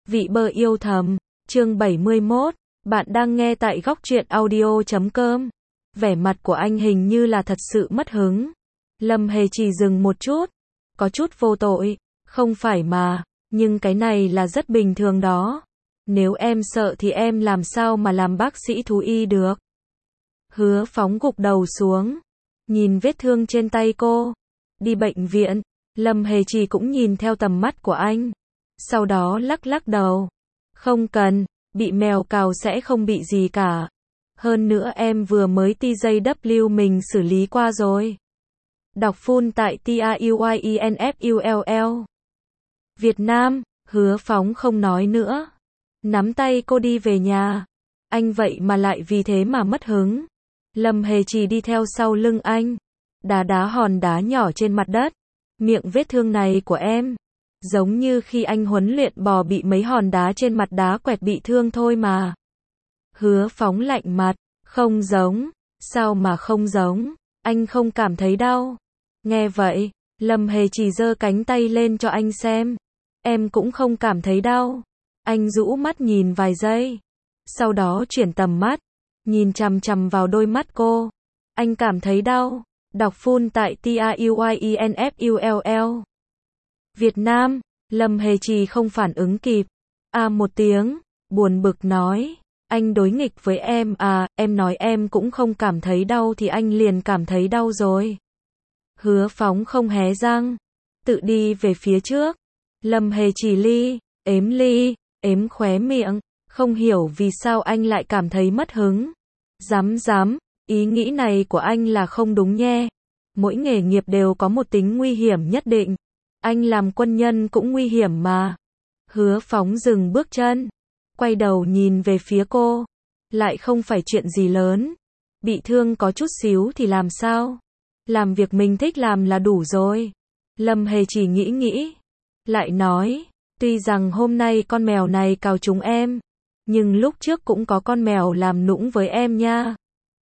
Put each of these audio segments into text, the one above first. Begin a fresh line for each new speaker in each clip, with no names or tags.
Vị bơ yêu thầm, chương 71, bạn đang nghe tại góc truyện audio.com. Vẻ mặt của anh hình như là thật sự mất hứng. Lâm Hề chỉ dừng một chút, có chút vô tội, không phải mà, nhưng cái này là rất bình thường đó. Nếu em sợ thì em làm sao mà làm bác sĩ thú y được. Hứa Phóng gục đầu xuống, nhìn vết thương trên tay cô. Đi bệnh viện, Lâm Hề chỉ cũng nhìn theo tầm mắt của anh. Sau đó lắc lắc đầu. Không cần, bị mèo cào sẽ không bị gì cả. Hơn nữa em vừa mới TJW mình xử lý qua rồi. Đọc full tại TAUYINFULL. Việt Nam, Hứa Phóng không nói nữa. Nắm tay cô đi về nhà. Anh vậy mà lại vì thế mà mất hứng. Lâm Hề chỉ đi theo sau lưng anh. Đá hòn đá nhỏ trên mặt đất. Miệng vết thương này của em giống như khi anh huấn luyện bò bị mấy hòn đá trên mặt đá quẹt bị thương thôi mà. Hứa Phóng lạnh mặt, không giống, sao mà không giống, anh không cảm thấy đau. Nghe vậy, Lâm Hề chỉ giơ cánh tay lên cho anh xem. Em cũng không cảm thấy đau. Anh rũ mắt nhìn vài giây, sau đó chuyển tầm mắt, nhìn chằm chằm vào đôi mắt cô. Anh cảm thấy đau. Đọc full tại TAUYINFULL. Việt Nam, Lâm Hề chỉ không phản ứng kịp. Một tiếng, buồn bực nói. Anh đối nghịch với em à, em nói em cũng không cảm thấy đau thì anh liền cảm thấy đau rồi. Hứa Phóng không hé răng, tự đi về phía trước. Lâm Hề chỉ ếm khóe miệng, không hiểu vì sao anh lại cảm thấy mất hứng. Dám, ý nghĩ này của anh là không đúng nhé. Mỗi nghề nghiệp đều có một tính nguy hiểm nhất định. Anh làm quân nhân cũng nguy hiểm mà. Hứa Phóng dừng bước chân, quay đầu nhìn về phía cô. Lại không phải chuyện gì lớn. Bị thương có chút xíu thì làm sao? Làm việc mình thích làm là đủ rồi. Lâm Hề chỉ nghĩ. Lại nói, tuy rằng hôm nay con mèo này cào trúng em, nhưng lúc trước cũng có con mèo làm nũng với em nha.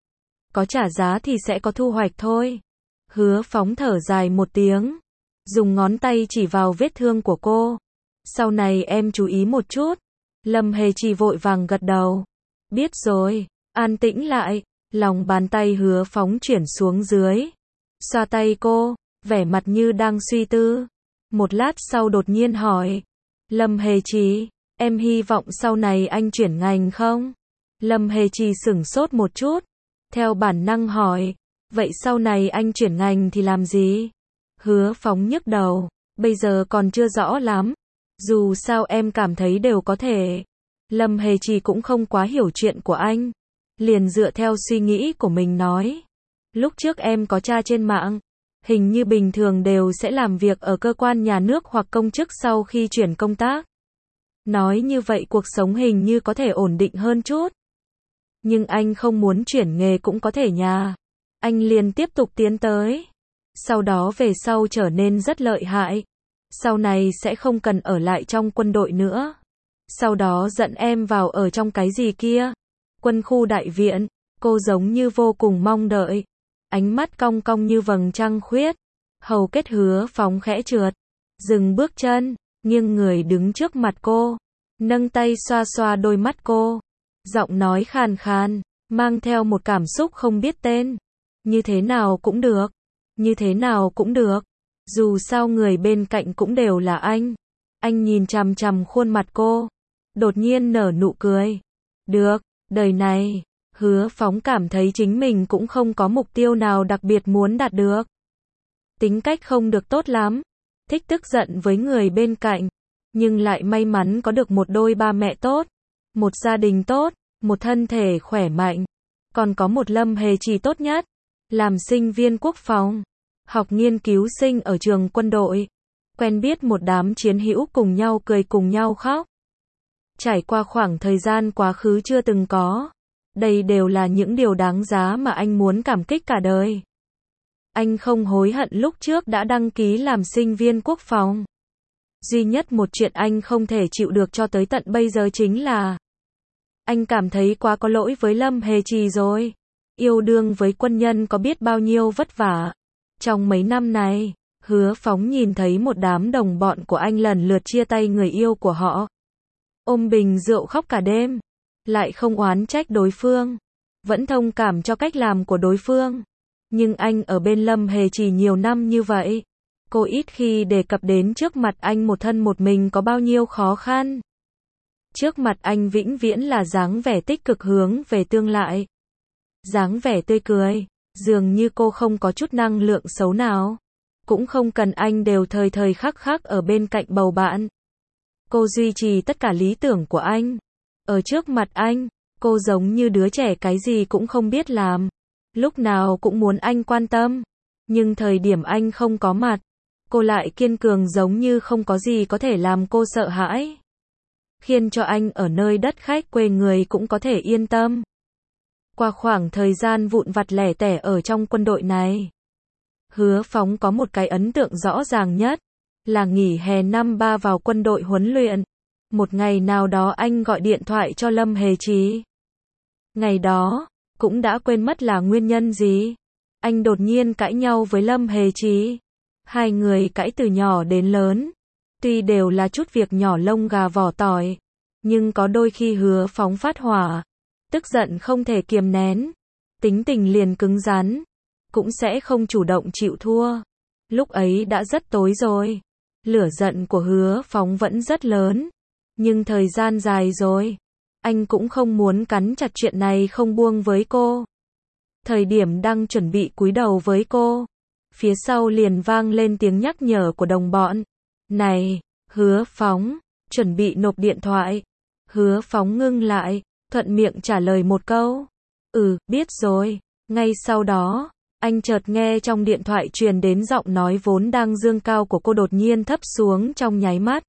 Có trả giá thì sẽ có thu hoạch thôi. Hứa Phóng thở dài một tiếng, dùng ngón tay chỉ vào vết thương của cô. Sau này em chú ý một chút. Lâm Hề chỉ vội vàng gật đầu. Biết rồi, an tĩnh lại. Lòng bàn tay Hứa Phóng chuyển xuống dưới, xoa tay cô, vẻ mặt như đang suy tư. Một lát sau đột nhiên hỏi. Lâm Hề chỉ, em hy vọng sau này anh chuyển ngành không? Lâm Hề chỉ sửng sốt một chút, theo bản năng hỏi. Vậy sau này anh chuyển ngành thì làm gì? Hứa Phóng nhức đầu, bây giờ còn chưa rõ lắm. Dù sao em cảm thấy đều có thể. Lâm Hề chỉ cũng không quá hiểu chuyện của anh, liền dựa theo suy nghĩ của mình nói. Lúc trước em có tra trên mạng, hình như bình thường đều sẽ làm việc ở cơ quan nhà nước hoặc công chức sau khi chuyển công tác. Nói như vậy cuộc sống hình như có thể ổn định hơn chút. Nhưng anh không muốn chuyển nghề cũng có thể nha. Anh liền tiếp tục tiến tới. Sau đó về sau trở nên rất lợi hại. Sau này sẽ không cần ở lại trong quân đội nữa. Sau đó dẫn em vào ở trong cái gì kia. Quân khu đại viện. Cô giống như vô cùng mong đợi. Ánh mắt cong cong như vầng trăng khuyết. Hầu kết Hứa Phóng khẽ trượt. Dừng bước chân, nghiêng người đứng trước mặt cô. Nâng tay xoa xoa đôi mắt cô. Giọng nói khàn khàn, mang theo một cảm xúc không biết tên. Như thế nào cũng được. Như thế nào cũng được. Dù sao người bên cạnh cũng đều là anh. Anh nhìn chằm chằm khuôn mặt cô. Đột nhiên nở nụ cười. Được, đời này, Hứa Phóng cảm thấy chính mình cũng không có mục tiêu nào đặc biệt muốn đạt được. Tính cách không được tốt lắm. Thích tức giận với người bên cạnh. Nhưng lại may mắn có được một đôi ba mẹ tốt. Một gia đình tốt. Một thân thể khỏe mạnh. Còn có một Lâm Hề chỉ tốt nhất. Làm sinh viên quốc phòng. Học nghiên cứu sinh ở trường quân đội. Quen biết một đám chiến hữu cùng nhau cười cùng nhau khóc. Trải qua khoảng thời gian quá khứ chưa từng có. Đây đều là những điều đáng giá mà anh muốn cảm kích cả đời. Anh không hối hận lúc trước đã đăng ký làm sinh viên quốc phòng. Duy nhất một chuyện anh không thể chịu được cho tới tận bây giờ chính là anh cảm thấy quá có lỗi với Lâm Hề chỉ rồi. Yêu đương với quân nhân có biết bao nhiêu vất vả. Trong mấy năm này, Hứa Phóng nhìn thấy một đám đồng bọn của anh lần lượt chia tay người yêu của họ. ôm bình rượu khóc cả đêm, lại không oán trách đối phương, vẫn thông cảm cho cách làm của đối phương. Nhưng anh ở bên Lâm Hề Trì nhiều năm như vậy, cô ít khi đề cập đến trước mặt anh một thân một mình có bao nhiêu khó khăn. Trước mặt anh vĩnh viễn là dáng vẻ tích cực hướng về tương lai, dáng vẻ tươi cười, dường như cô không có chút năng lượng xấu nào, cũng không cần anh đều thời thời khắc khắc ở bên cạnh bầu bạn. Cô duy trì tất cả lý tưởng của anh. Ở trước mặt anh, cô giống như đứa trẻ cái gì cũng không biết làm, lúc nào cũng muốn anh quan tâm, nhưng thời điểm anh không có mặt, cô lại kiên cường giống như không có gì có thể làm cô sợ hãi, khiến cho anh ở nơi đất khách quê người cũng có thể yên tâm. Qua khoảng thời gian vụn vặt lẻ tẻ ở trong quân đội này, Hứa Phóng có một cái ấn tượng rõ ràng nhất, là nghỉ hè năm 3 vào quân đội huấn luyện. Một ngày nào đó anh gọi điện thoại cho Lâm Hề Trì. Ngày đó, cũng đã quên mất là nguyên nhân gì. Anh đột nhiên cãi nhau với Lâm Hề Trì. Hai người cãi từ nhỏ đến lớn. Tuy đều là chút việc nhỏ lông gà vỏ tỏi, nhưng có đôi khi Hứa Phóng phát hỏa, tức giận không thể kiềm nén, tính tình liền cứng rắn, cũng sẽ không chủ động chịu thua. Lúc ấy đã rất tối rồi, lửa giận của Hứa Phóng vẫn rất lớn, nhưng thời gian dài rồi, anh cũng không muốn cắn chặt chuyện này không buông với cô. Thời điểm đang chuẩn bị cúi đầu với cô, phía sau liền vang lên tiếng nhắc nhở của đồng bọn. Này, Hứa Phóng, chuẩn bị nộp điện thoại. Hứa Phóng ngưng lại, thuận miệng trả lời một câu. Biết rồi. Ngay sau đó, anh chợt nghe trong điện thoại truyền đến giọng nói vốn đang dương cao của cô đột nhiên thấp xuống trong nháy mắt.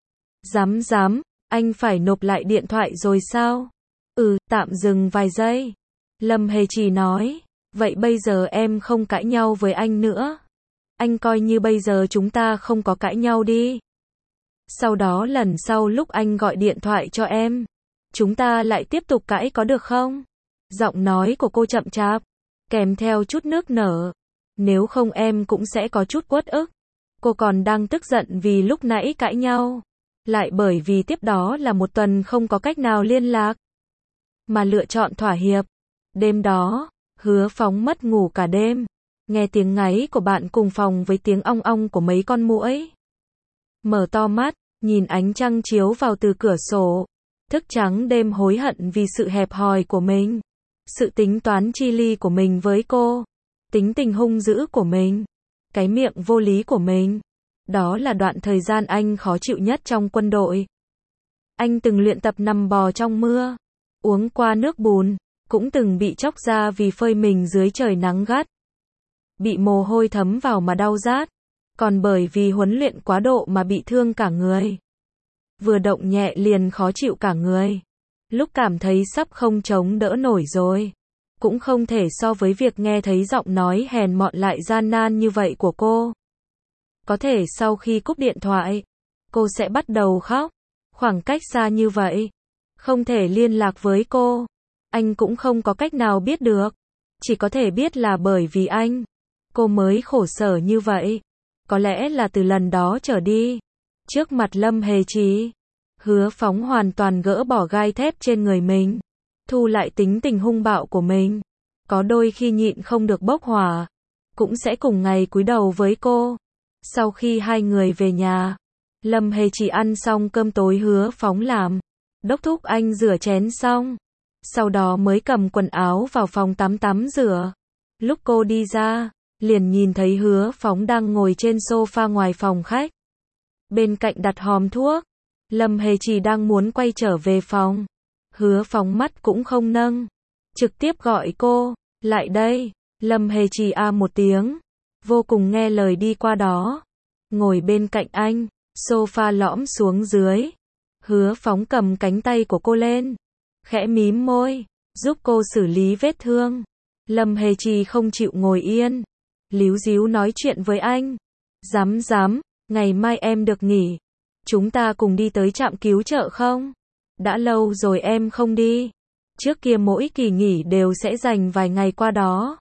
Dám, anh phải nộp lại điện thoại rồi sao? Tạm dừng vài giây. Lâm Hề Trì nói, vậy bây giờ em không cãi nhau với anh nữa. Anh coi như bây giờ chúng ta không có cãi nhau đi. Sau đó lần sau lúc anh gọi điện thoại cho em, chúng ta lại tiếp tục cãi có được không? Giọng nói của cô chậm chạp, kèm theo chút nước nở. Nếu không em cũng sẽ có chút uất ức. Cô còn đang tức giận vì lúc nãy cãi nhau, lại bởi vì tiếp đó là một tuần không có cách nào liên lạc, mà lựa chọn thỏa hiệp. Đêm đó, Hứa Phóng mất ngủ cả đêm, nghe tiếng ngáy của bạn cùng phòng với tiếng ong ong của mấy con muỗi. Mở to mắt, nhìn ánh trăng chiếu vào từ cửa sổ, thức trắng đêm hối hận vì sự hẹp hòi của mình, sự tính toán chi ly của mình với cô, tính tình hung dữ của mình, cái miệng vô lý của mình. Đó là đoạn thời gian anh khó chịu nhất trong quân đội. Anh từng luyện tập nằm bò trong mưa, uống qua nước bùn, cũng từng bị chóc da vì phơi mình dưới trời nắng gắt, bị mồ hôi thấm vào mà đau rát, còn bởi vì huấn luyện quá độ mà bị thương cả người. Vừa động nhẹ liền khó chịu cả người. Lúc cảm thấy sắp không chống đỡ nổi rồi, cũng không thể so với việc nghe thấy giọng nói hèn mọn lại gian nan như vậy của cô. Có thể sau khi cúp điện thoại, cô sẽ bắt đầu khóc. Khoảng cách xa như vậy, không thể liên lạc với cô, anh cũng không có cách nào biết được. Chỉ có thể biết là bởi vì anh, cô mới khổ sở như vậy. Có lẽ là từ lần đó trở đi, trước mặt Lâm Hề Trì, Hứa Phóng hoàn toàn gỡ bỏ gai thép trên người mình, thu lại tính tình hung bạo của mình. Có đôi khi nhịn không được bốc hỏa, cũng sẽ cùng ngày cúi đầu với cô. Sau khi hai người về nhà, Lâm Hề Trì ăn xong cơm tối Hứa Phóng làm, đốc thúc anh rửa chén xong, sau đó mới cầm quần áo vào phòng tắm rửa. Lúc cô đi ra, liền nhìn thấy Hứa Phóng đang ngồi trên sofa ngoài phòng khách, bên cạnh đặt hòm thuốc. Lâm Hề Trì đang muốn quay trở về phòng, Hứa Phóng mắt cũng không nâng, trực tiếp gọi cô, lại đây. Lâm Hề Trì một tiếng, vô cùng nghe lời đi qua đó, ngồi bên cạnh anh, sofa lõm xuống dưới. Hứa Phóng cầm cánh tay của cô lên, khẽ mím môi, giúp cô xử lý vết thương. Lâm Hề Trì không chịu ngồi yên, líu díu nói chuyện với anh. Dám, ngày mai em được nghỉ, chúng ta cùng đi tới trạm cứu trợ không? Đã lâu rồi em không đi. Trước kia mỗi kỳ nghỉ đều sẽ dành vài ngày qua đó.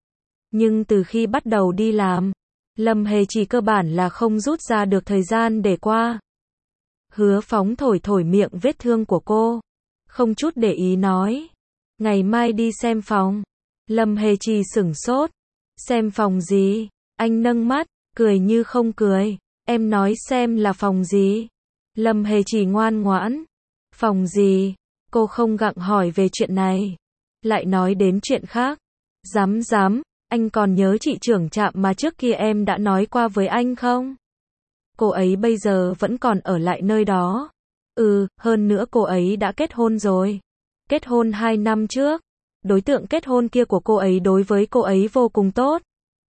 Nhưng từ khi bắt đầu đi làm, Lâm Hề Trì cơ bản là không rút ra được thời gian để qua. Hứa Phóng thổi thổi miệng vết thương của cô, không chút để ý nói. Ngày mai đi xem phòng. Lâm Hề Trì sửng sốt. Xem phòng gì? Anh nâng mắt, cười như không cười. Em nói xem là phòng gì? Lâm Hề Trì ngoan ngoãn. Phòng gì? Cô không gặng hỏi về chuyện này, lại nói đến chuyện khác. Dám, anh còn nhớ chị trưởng trạm mà trước kia em đã nói qua với anh không? Cô ấy bây giờ vẫn còn ở lại nơi đó. Hơn nữa cô ấy đã kết hôn rồi. Kết hôn 2 năm trước. Đối tượng kết hôn kia của cô ấy đối với cô ấy vô cùng tốt.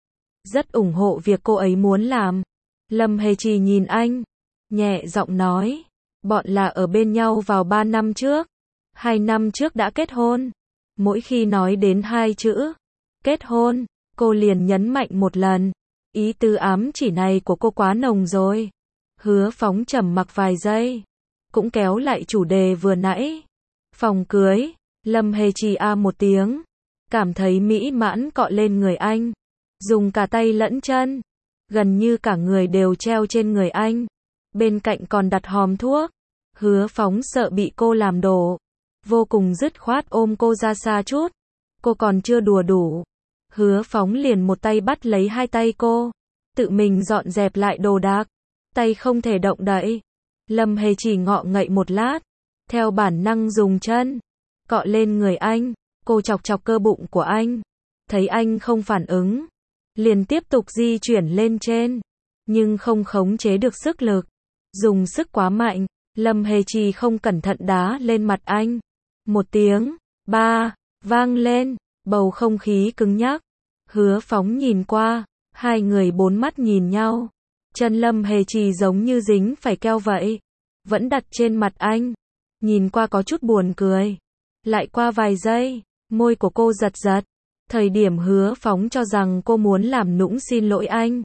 Rất ủng hộ việc cô ấy muốn làm. Lâm Hề Trì nhìn anh, nhẹ giọng nói. Bọn là ở bên nhau vào 3 năm trước. 2 năm trước đã kết hôn. Mỗi khi nói đến 2 chữ kết hôn, cô liền nhấn mạnh một lần. Ý tứ ám chỉ này của cô quá nồng rồi. Hứa Phóng trầm mặc vài giây, cũng kéo lại chủ đề vừa nãy. Phòng cưới. Lâm Hề Trì một tiếng, cảm thấy mỹ mãn cọ lên người anh, dùng cả tay lẫn chân, gần như cả người đều treo trên người anh, bên cạnh còn đặt hòm thuốc. Hứa Phóng sợ bị cô làm đổ, vô cùng dứt khoát ôm cô ra xa chút. Cô còn chưa đùa đủ, Hứa Phóng liền một tay bắt lấy hai tay cô, tự mình dọn dẹp lại đồ đạc, tay không thể động đậy. Lâm Hề Trì ngọ ngậy một lát, theo bản năng dùng chân cọ lên người anh. Cô chọc chọc cơ bụng của anh, thấy anh không phản ứng, liền tiếp tục di chuyển lên trên, nhưng không khống chế được sức lực, dùng sức quá mạnh. Lâm Hề Trì không cẩn thận đá lên mặt anh. Một tiếng ba vang lên, bầu không khí cứng nhắc. Hứa Phóng nhìn qua, hai người bốn mắt nhìn nhau. Chân Lâm Hề Trì giống như dính phải keo vậy, vẫn đặt trên mặt anh, nhìn qua có chút buồn cười. Lại qua vài giây, môi của cô giật giật. Thời điểm Hứa Phóng cho rằng cô muốn làm nũng xin lỗi anh,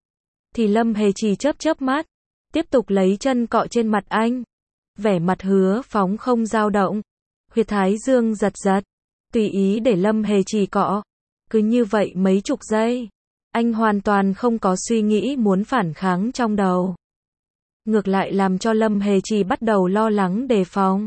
thì Lâm Hề Trì chớp chớp mắt, tiếp tục lấy chân cọ trên mặt anh. Vẻ mặt Hứa Phóng không dao động, huyệt thái dương giật giật, tùy ý để Lâm Hề Trì cọ. Cứ như vậy mấy chục giây, anh hoàn toàn không có suy nghĩ muốn phản kháng trong đầu. Ngược lại làm cho Lâm Hề Trì bắt đầu lo lắng đề phòng.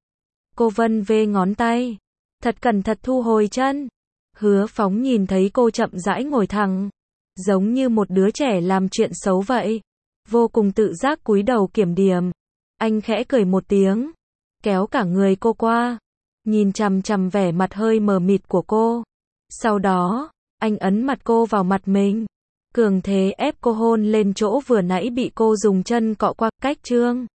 Cô vân vê ngón tay, thật cẩn thận thu hồi chân. Hứa Phóng nhìn thấy cô chậm rãi ngồi thẳng, giống như một đứa trẻ làm chuyện xấu vậy, vô cùng tự giác cúi đầu kiểm điểm. Anh khẽ cười một tiếng, kéo cả người cô qua, nhìn chằm chằm vẻ mặt hơi mờ mịt của cô. Sau đó, anh ấn mặt cô vào mặt mình, cường thế ép cô hôn lên chỗ vừa nãy bị cô dùng chân cọ qua. Cách chương